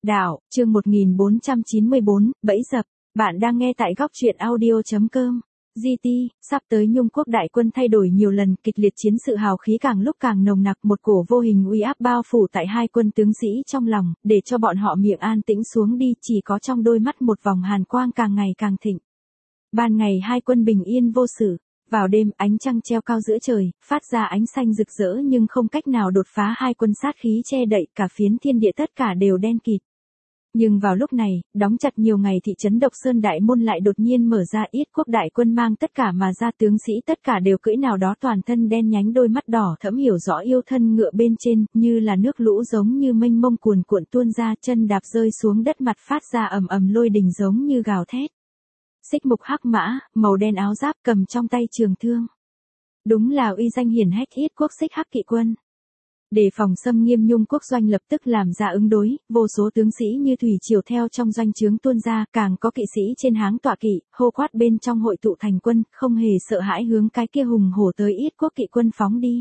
Đạo, chương 1494, bẫy dập. Bạn đang nghe tại góc truyện audio.com. GT, sắp tới Nhung quốc đại quân thay đổi nhiều lần, kịch liệt chiến sự hào khí càng lúc càng nồng nặc, một cổ vô hình uy áp bao phủ tại hai quân tướng sĩ trong lòng, để cho bọn họ miệng an tĩnh xuống đi, chỉ có trong đôi mắt một vòng hàn quang càng ngày càng thịnh. Ban ngày hai quân bình yên vô sự, vào đêm ánh trăng treo cao giữa trời, phát ra ánh xanh rực rỡ nhưng không cách nào đột phá hai quân sát khí che đậy cả phiến thiên địa, tất cả đều đen kịt. Nhưng vào lúc này, đóng chặt nhiều ngày thị trấn Độc Sơn đại môn lại đột nhiên mở ra, Yết quốc đại quân mang tất cả mà ra, tướng sĩ tất cả đều cưỡi nào đó toàn thân đen nhánh, đôi mắt đỏ thẫm hiểu rõ yêu thân ngựa bên trên, như là nước lũ giống như mênh mông cuồn cuộn tuôn ra, chân đạp rơi xuống đất, mặt phát ra ầm ầm lôi đình giống như gào thét. Xích mục hắc mã, màu đen áo giáp, cầm trong tay trường thương. Đúng là uy danh hiển hách Yết quốc Xích Hắc kỵ quân. Để phòng xâm nghiêm, Nhung quốc doanh lập tức làm ra ứng đối, vô số tướng sĩ như thủy triều theo trong doanh trướng tuôn ra, càng có kỵ sĩ trên háng tọa kỵ, hô quát bên trong hội tụ thành quân, không hề sợ hãi hướng cái kia hùng hổ tới Yết quốc kỵ quân phóng đi.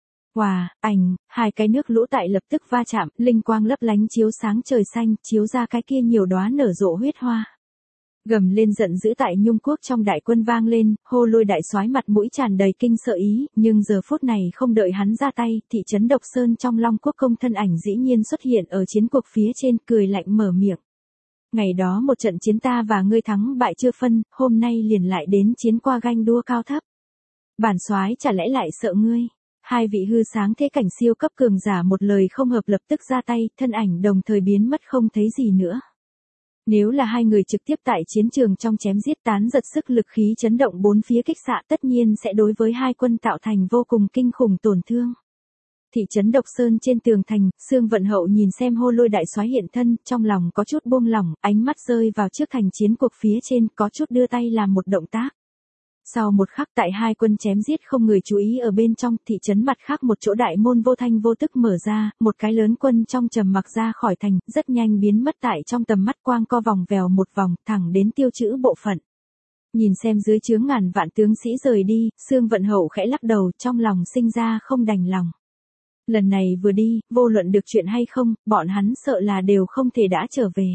Hai cái nước lũ tại lập tức va chạm, linh quang lấp lánh chiếu sáng trời xanh, chiếu ra cái kia nhiều đóa nở rộ huyết hoa. Gầm lên giận dữ tại Nhung quốc trong đại quân vang lên, Hô Lôi đại soái mặt mũi tràn đầy kinh sợ ý, nhưng giờ phút này không đợi hắn ra tay, thị trấn Độc Sơn trong Long quốc công thân ảnh dĩ nhiên xuất hiện ở chiến cuộc phía trên, cười lạnh mở miệng. Ngày đó một trận chiến ta và ngươi thắng bại chưa phân, hôm nay liền lại đến chiến qua ganh đua cao thấp. Bản soái chả lẽ lại sợ ngươi? Hai vị hư sáng thế cảnh siêu cấp cường giả một lời không hợp lập tức ra tay, thân ảnh đồng thời biến mất không thấy gì nữa. Nếu là hai người trực tiếp tại chiến trường trong chém giết, tán giật sức lực khí chấn động bốn phía kích xạ, tất nhiên sẽ đối với hai quân tạo thành vô cùng kinh khủng tổn thương. Thị trấn Độc Sơn trên tường thành, Sương Vận Hậu nhìn xem Hô Lôi đại soái hiện thân, trong lòng có chút buông lỏng, ánh mắt rơi vào trước thành chiến cuộc phía trên, có chút đưa tay làm một động tác. Sau một khắc, tại hai quân chém giết không người chú ý ở bên trong, thị trấn mặt khác một chỗ đại môn vô thanh vô tức mở ra, một cái lớn quân trong trầm mặc ra khỏi thành, rất nhanh biến mất tại trong tầm mắt, quang co vòng vèo một vòng, thẳng đến Tiêu Trữ bộ phận. Nhìn xem dưới trướng ngàn vạn tướng sĩ rời đi, Sương Vận Hậu khẽ lắc đầu, trong lòng sinh ra không đành lòng. Lần này vừa đi, vô luận được chuyện hay không, bọn hắn sợ là đều không thể đã trở về.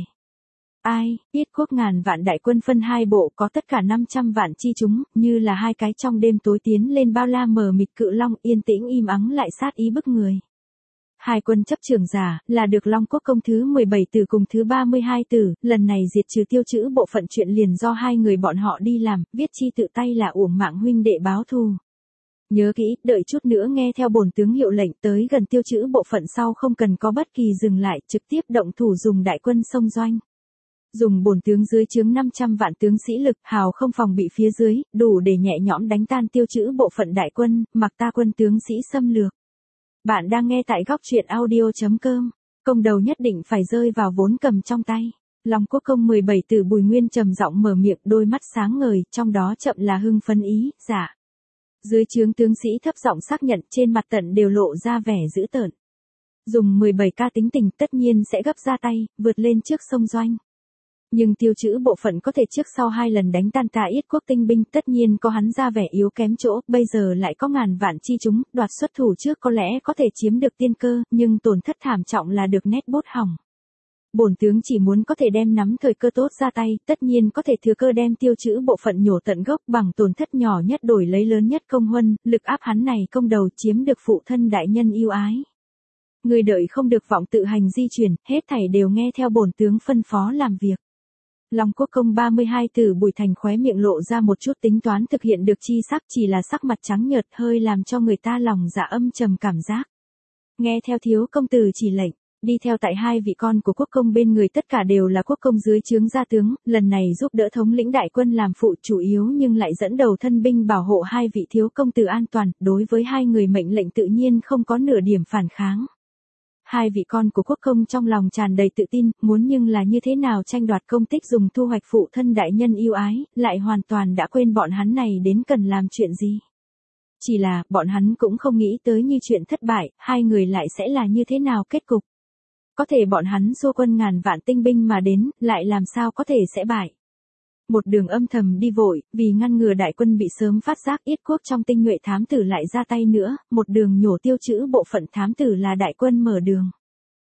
Yết quốc ngàn vạn đại quân phân hai bộ, có tất cả 500 vạn chi chúng, như là hai cái trong đêm tối tiến lên bao la mờ mịt cự long, yên tĩnh im ắng lại sát ý bức người. Hai quân chấp trưởng giả, là được Long quốc công thứ 17 tử cùng thứ 32 tử, lần này diệt trừ Tiêu Trữ bộ phận chuyện liền do hai người bọn họ đi làm, viết chi tự tay là uổng mạng huynh đệ báo thù. Nhớ kỹ, đợi chút nữa nghe theo bổn tướng hiệu lệnh, tới gần Tiêu Trữ bộ phận sau không cần có bất kỳ dừng lại, trực tiếp động thủ dùng đại quân xông doanh. Dùng bổn tướng dưới trướng 500 vạn tướng sĩ lực, hào không phòng bị phía dưới, đủ để nhẹ nhõm đánh tan Tiêu Trữ bộ phận đại quân, mặc ta quân tướng sĩ xâm lược. Bạn đang nghe tại góc truyện audio.com. Công đầu nhất định phải rơi vào vốn cầm trong tay. Long quốc công 17 tử Bùi Nguyên trầm giọng mở miệng, đôi mắt sáng ngời, trong đó chậm là hưng phấn ý, dạ. Dưới trướng tướng sĩ thấp giọng xác nhận, trên mặt tận đều lộ ra vẻ dữ tợn. Dùng 17K tính tình tất nhiên sẽ gấp ra tay, vượt lên trước sông doanh. Nhưng Tiêu Trữ bộ phận có thể trước sau hai lần đánh tan ta Yết quốc tinh binh, tất nhiên có hắn ra vẻ yếu kém chỗ, bây giờ lại có ngàn vạn chi chúng, đoạt xuất thủ trước có lẽ có thể chiếm được tiên cơ, nhưng tổn thất thảm trọng là được nét bút hỏng. Bổn tướng chỉ muốn có thể đem nắm thời cơ tốt ra tay, tất nhiên có thể thừa cơ đem Tiêu Trữ bộ phận nhổ tận gốc, bằng tổn thất nhỏ nhất đổi lấy lớn nhất công huân, lực áp hắn này công đầu, chiếm được phụ thân đại nhân yêu ái. Người đợi không được vọng tự hành di chuyển, hết thảy đều nghe theo bổn tướng phân phó làm việc. Long quốc công 32 tử Bùi Thành khóe miệng lộ ra một chút tính toán thực hiện được chi sắc, chỉ là sắc mặt trắng nhợt, hơi làm cho người ta lòng dạ âm trầm cảm giác. Nghe theo thiếu công tử chỉ lệnh, đi theo tại hai vị con của quốc công bên người tất cả đều là quốc công dưới trướng gia tướng, lần này giúp đỡ thống lĩnh đại quân làm phụ chủ yếu, nhưng lại dẫn đầu thân binh bảo hộ hai vị thiếu công tử an toàn, đối với hai người mệnh lệnh tự nhiên không có nửa điểm phản kháng. Hai vị con của quốc công trong lòng tràn đầy tự tin, muốn nhưng là như thế nào tranh đoạt công tích dùng thu hoạch phụ thân đại nhân yêu ái, lại hoàn toàn đã quên bọn hắn này đến cần làm chuyện gì. Chỉ là, bọn hắn cũng không nghĩ tới như chuyện thất bại, hai người lại sẽ là như thế nào kết cục. Có thể bọn hắn xua quân ngàn vạn tinh binh mà đến, lại làm sao có thể sẽ bại. Một đường âm thầm đi vội, vì ngăn ngừa đại quân bị sớm phát giác, Yết quốc trong tinh nhuệ thám tử lại ra tay nữa, một đường nhổ Tiêu Trữ bộ phận thám tử là đại quân mở đường.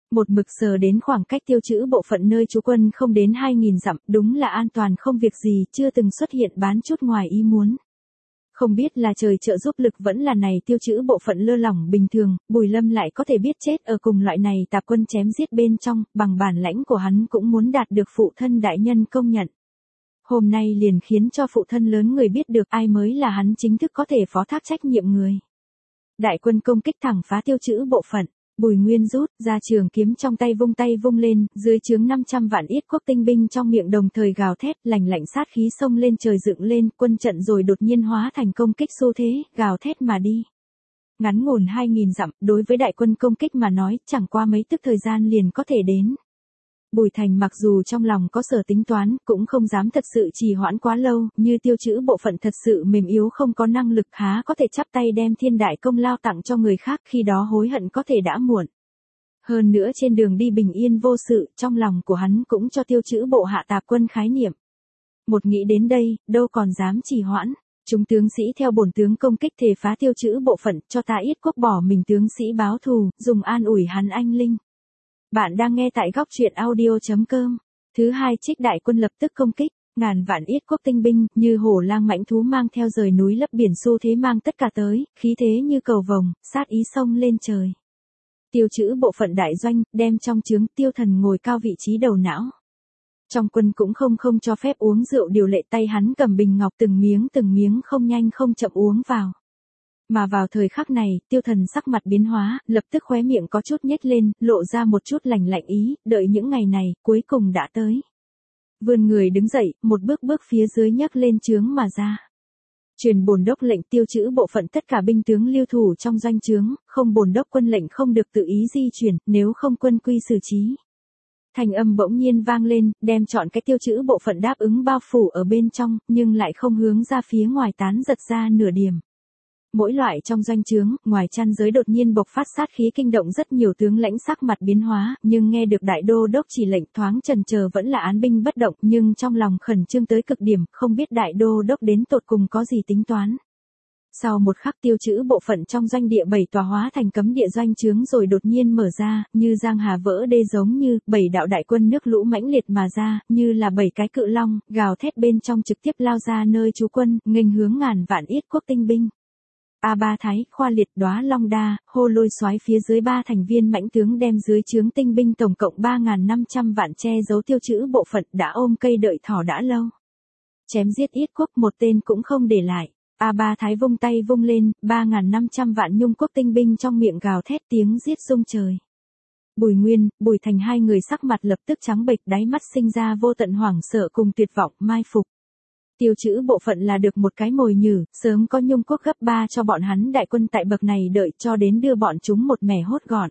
Một mực sờ đến khoảng cách tiêu trữ bộ phận nơi trú quân không đến 2.000 dặm, đúng là an toàn không việc gì, chưa từng xuất hiện bán chút ngoài ý muốn. Không biết là trời trợ giúp lực vẫn là này tiêu trữ bộ phận lơ lỏng bình thường, Bùi Lâm lại có thể biết chết ở cùng loại này tạp quân chém giết bên trong, bằng bản lãnh của hắn cũng muốn đạt được phụ thân đại nhân công nhận. Hôm nay liền khiến cho phụ thân lớn người biết được ai mới là hắn chính thức có thể phó thác trách nhiệm người. Đại quân công kích thẳng phá tiêu trữ bộ phận. Bùi Nguyên rút ra trường kiếm trong tay vung lên, dưới trướng 500 vạn Yết quốc tinh binh trong miệng đồng thời gào thét, lạnh lạnh sát khí xông lên trời dựng lên, quân trận rồi đột nhiên hóa thành công kích xu thế, gào thét mà đi. Ngắn ngủn 2.000 dặm, đối với đại quân công kích mà nói, chẳng qua mấy tức thời gian liền có thể đến. Bùi Thành mặc dù trong lòng có sở tính toán, cũng không dám thật sự trì hoãn quá lâu, như tiêu trữ bộ phận thật sự mềm yếu không có năng lực há có thể chắp tay đem thiên đại công lao tặng cho người khác, khi đó hối hận có thể đã muộn. Hơn nữa trên đường đi bình yên vô sự, trong lòng của hắn cũng cho tiêu trữ bộ hạ tạp quân khái niệm. Một nghĩ đến đây, đâu còn dám trì hoãn. Chúng tướng sĩ theo bổn tướng công kích thể phá tiêu trữ bộ phận, cho ta Yết quốc bỏ mình tướng sĩ báo thù, dùng an ủi hắn anh linh. Bạn đang nghe tại góc truyện audio.com. Thứ hai trích đại quân lập tức công kích, ngàn vạn Yết quốc tinh binh, như hổ lang mãnh thú mang theo rời núi lấp biển xu thế mang tất cả tới, khí thế như cầu vồng, sát ý xông lên trời. Tiêu trữ bộ phận đại doanh, đem trong trướng Tiêu Thần ngồi cao vị trí đầu não. Trong quân cũng không cho phép uống rượu, điều lệ tay hắn cầm bình ngọc từng miếng không nhanh không chậm uống vào. Mà vào thời khắc này, Tiêu Thần sắc mặt biến hóa, lập tức khóe miệng có chút nhếch lên, lộ ra một chút lạnh ý, đợi những ngày này, cuối cùng đã tới. Vươn người đứng dậy, một bước phía dưới nhấc lên trướng mà ra. Truyền bổn đốc lệnh tiêu trữ bộ phận tất cả binh tướng lưu thủ trong doanh trướng, không bổn đốc quân lệnh không được tự ý di chuyển, nếu không quân quy xử trí. Thành âm bỗng nhiên vang lên, đem chọn cái tiêu trữ bộ phận đáp ứng bao phủ ở bên trong, nhưng lại không hướng ra phía ngoài tán giật ra nửa điểm. Mỗi loại trong doanh trướng, ngoài chăn giới đột nhiên bộc phát sát khí kinh động rất nhiều tướng lãnh sắc mặt biến hóa, nhưng nghe được đại đô đốc chỉ lệnh thoáng chần chờ vẫn là án binh bất động, nhưng trong lòng khẩn trương tới cực điểm, không biết đại đô đốc đến tột cùng có gì tính toán. Sau một khắc tiêu trữ bộ phận trong doanh địa 7 tòa hóa thành cấm địa doanh trướng rồi đột nhiên mở ra, như giang hà vỡ đê, giống như 7 đạo đại quân nước lũ mãnh liệt mà ra, như là 7 cái cự long, gào thét bên trong trực tiếp lao ra nơi trú quân, nghênh hướng ngàn vạn Yết quốc tinh binh. A Ba Thái, Khoa Liệt, Đóa Long Đa, Hô Lôi soái phía dưới 3 thành viên mãnh tướng đem dưới trướng tinh binh tổng cộng 3.500 vạn che giấu tiêu trữ bộ phận đã ôm cây đợi thỏ đã lâu. Chém giết Yết quốc một tên cũng không để lại. A Ba Thái vung tay vung lên, 3.500 vạn Nhung quốc tinh binh trong miệng gào thét tiếng giết rung trời. Bùi Nguyên, Bùi Thành hai người sắc mặt lập tức trắng bệch, đáy mắt sinh ra vô tận hoảng sợ cùng tuyệt vọng mai phục. Tiêu trữ bộ phận là được một cái mồi nhử, sớm có Nhung quốc gấp 3 cho bọn hắn đại quân tại bậc này đợi cho đến đưa bọn chúng một mẻ hốt gọn.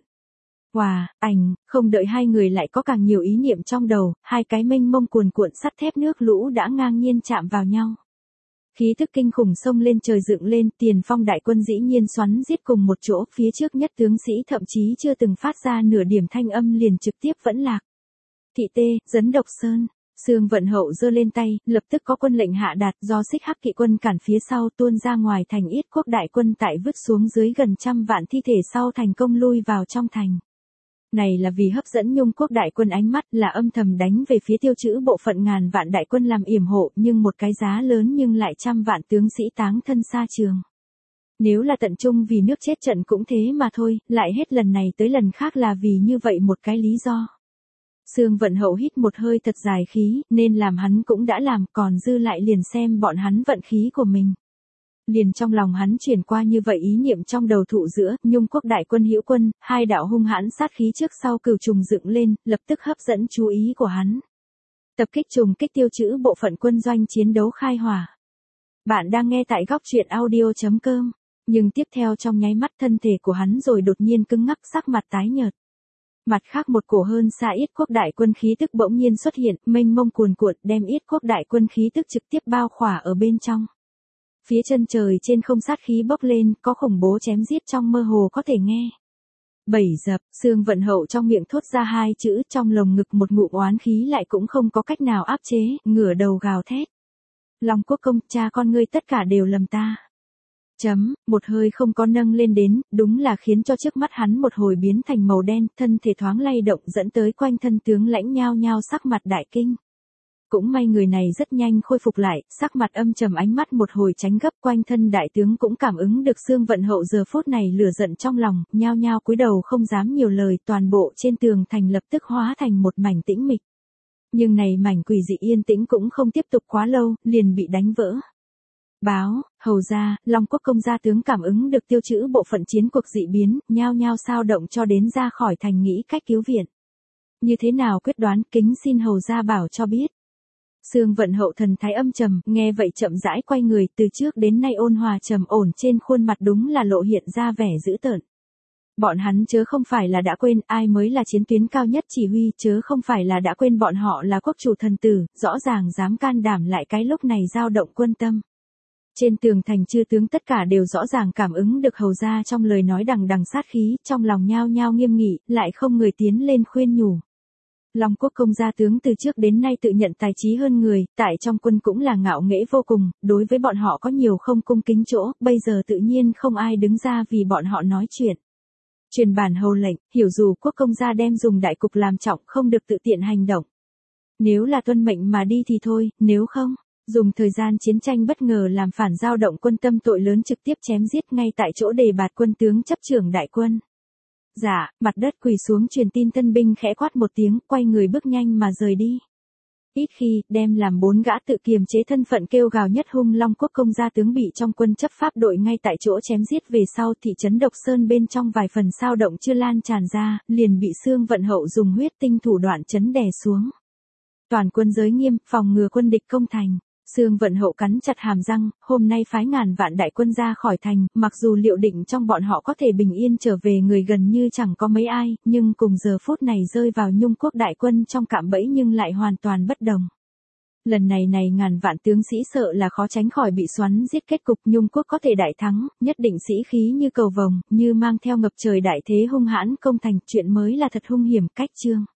Không đợi hai người lại có càng nhiều ý niệm trong đầu, hai cái mênh mông cuồn cuộn sắt thép nước lũ đã ngang nhiên chạm vào nhau. Khí thức kinh khủng xông lên trời dựng lên, tiền phong đại quân dĩ nhiên xoắn giết cùng một chỗ, phía trước nhất tướng sĩ thậm chí chưa từng phát ra nửa điểm thanh âm liền trực tiếp vẫn lạc. Thị Tê, Dấn Độc Sơn, Sương Vận Hậu giơ lên tay, lập tức có quân lệnh hạ đạt, do Xích Hắc kỵ quân cản phía sau tuôn ra ngoài thành, Yết quốc đại quân tại vứt xuống dưới gần 100 vạn thi thể sau thành công lui vào trong thành. Này là vì hấp dẫn Nhung quốc đại quân ánh mắt, là âm thầm đánh về phía tiêu trữ bộ phận ngàn vạn đại quân làm yểm hộ, nhưng một cái giá lớn nhưng lại 100 vạn tướng sĩ táng thân xa trường. Nếu là tận trung vì nước chết trận cũng thế mà thôi, lại hết lần này tới lần khác là vì như vậy một cái lý do. Sương Vận Hậu hít một hơi thật dài khí, nên làm hắn cũng đã làm, còn dư lại liền xem bọn hắn vận khí của mình. Liền trong lòng hắn chuyển qua như vậy ý niệm trong đầu thụ giữa, Nhung quốc đại quân hữu quân, hai đạo hung hãn sát khí trước sau cửu trùng dựng lên, lập tức hấp dẫn chú ý của hắn. Tập kích trùng kích tiêu trữ bộ phận quân doanh chiến đấu khai hỏa. Bạn đang nghe tại góc truyện audio.com, nhưng tiếp theo trong nháy mắt thân thể của hắn rồi đột nhiên cứng ngắc, sắc mặt tái nhợt. Mặt khác một cổ hơn xa Yết quốc đại quân khí tức bỗng nhiên xuất hiện, mênh mông cuồn cuộn đem Yết quốc đại quân khí tức trực tiếp bao khỏa ở bên trong. Phía chân trời trên không sát khí bốc lên, có khủng bố chém giết trong mơ hồ có thể nghe. 7 dập, Sương Vận Hậu trong miệng thốt ra hai chữ, trong lồng ngực một ngụm oán khí lại cũng không có cách nào áp chế, ngửa đầu gào thét. Long quốc công, cha con ngươi tất cả đều lầm ta. Một hơi không có nâng lên đến, đúng là khiến cho trước mắt hắn một hồi biến thành màu đen, thân thể thoáng lay động dẫn tới quanh thân tướng lãnh nhao nhao sắc mặt đại kinh. Cũng may người này rất nhanh khôi phục lại, sắc mặt âm trầm ánh mắt một hồi tránh gấp, quanh thân đại tướng cũng cảm ứng được Xương Vận Hậu giờ phút này lửa giận trong lòng, nhao nhao cúi đầu không dám nhiều lời, toàn bộ trên tường thành lập tức hóa thành một mảnh tĩnh mịch. Nhưng này mảnh quỷ dị yên tĩnh cũng không tiếp tục quá lâu, liền bị đánh vỡ. Báo, hầu ra, Long Quốc công gia tướng cảm ứng được tiêu trữ bộ phận chiến cuộc dị biến, nhao nhao sao động cho đến ra khỏi thành nghĩ cách cứu viện. Như thế nào quyết đoán, kính xin hầu ra bảo cho biết. Xương Vận Hậu thần thái âm trầm, nghe vậy chậm rãi quay người, từ trước đến nay ôn hòa trầm ổn trên khuôn mặt đúng là lộ hiện ra vẻ dữ tợn. Bọn hắn chớ không phải là đã quên ai mới là chiến tuyến cao nhất chỉ huy, chớ không phải là đã quên bọn họ là quốc chủ thần tử, rõ ràng dám can đảm lại cái lúc này dao động quân tâm. Trên tường thành chư tướng tất cả đều rõ ràng cảm ứng được hầu ra trong lời nói đằng đằng sát khí, trong lòng nhao nhao nghiêm nghị, lại không người tiến lên khuyên nhủ. Long Quốc công gia tướng từ trước đến nay tự nhận tài trí hơn người, tại trong quân cũng là ngạo nghễ vô cùng, đối với bọn họ có nhiều không cung kính chỗ, bây giờ tự nhiên không ai đứng ra vì bọn họ nói chuyện. Truyền bản hầu lệnh, hiểu dù quốc công gia đem dùng đại cục làm trọng, không được tự tiện hành động. Nếu là tuân mệnh mà đi thì thôi, nếu không, dùng thời gian chiến tranh bất ngờ làm phản dao động quân tâm tội lớn trực tiếp chém giết ngay tại chỗ đề bạt quân tướng chấp trưởng đại quân. Dạ, mặt đất quỳ xuống truyền tin tân binh khẽ quát một tiếng, quay người bước nhanh mà rời đi. Ít khi, đem làm 4 gã tự kiềm chế thân phận kêu gào nhất hung Long Quốc công gia tướng bị trong quân chấp pháp đội ngay tại chỗ chém giết về sau thị trấn Độc Sơn bên trong vài phần sao động chưa lan tràn ra, liền bị Xương Vận Hậu dùng huyết tinh thủ đoạn chấn đè xuống. Toàn quân giới nghiêm, phòng ngừa quân địch công thành. Xương Vận Hậu cắn chặt hàm răng, hôm nay phái ngàn vạn đại quân ra khỏi thành, mặc dù liệu định trong bọn họ có thể bình yên trở về người gần như chẳng có mấy ai, nhưng cùng giờ phút này rơi vào Nhung Quốc đại quân trong cạm bẫy nhưng lại hoàn toàn bất đồng. Lần này ngàn vạn tướng sĩ sợ là khó tránh khỏi bị xoắn giết, kết cục Nhung Quốc có thể đại thắng, nhất định sĩ khí như cầu vồng, như mang theo ngập trời đại thế hung hãn công thành, chuyện mới là thật hung hiểm cách chương.